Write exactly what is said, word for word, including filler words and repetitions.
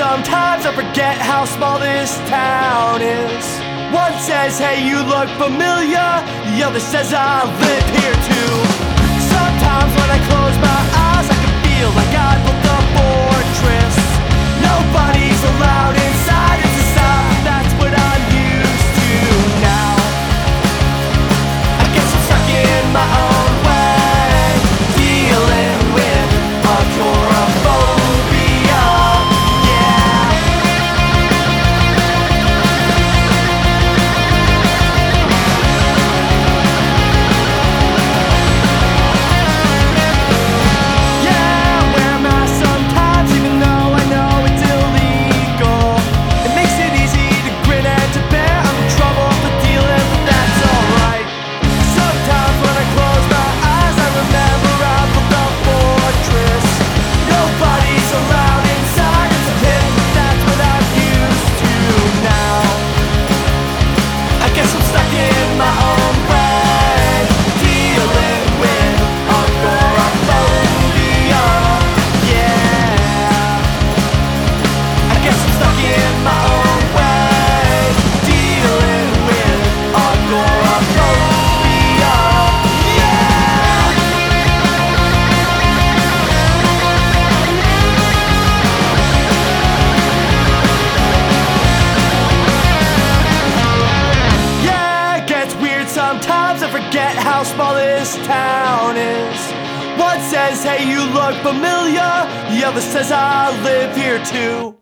sometimes I forget how small this town is. One says, hey, you look familiar. The other says, I live here too. Sometimes when I close my eyes, I can feel like I built a fortress. Nobody's allowed inside, it's a sign, that's what I'm used to now. I guess I'm stuck in my own way, dealing with agoraphobia, yeah. Yeah, I wear a mask sometimes, even though I know it's illegal. It makes it easy to grin and to bear. I'm in trouble for dealing, but that's alright. Sometimes when I close my eyes, I remember I built a fortress. Nobody's allowed inside, it's a pit, but that's what I'm used to now. I guess I'm stuck in my own way, dealing with agoraphobia, yeah. I guess I'm stuck in my own way, dealing with agoraphobia, yeah. Yeah, it gets weird sometimes. I forget how small this town is. One says, hey, you look familiar. The other says, I live here too.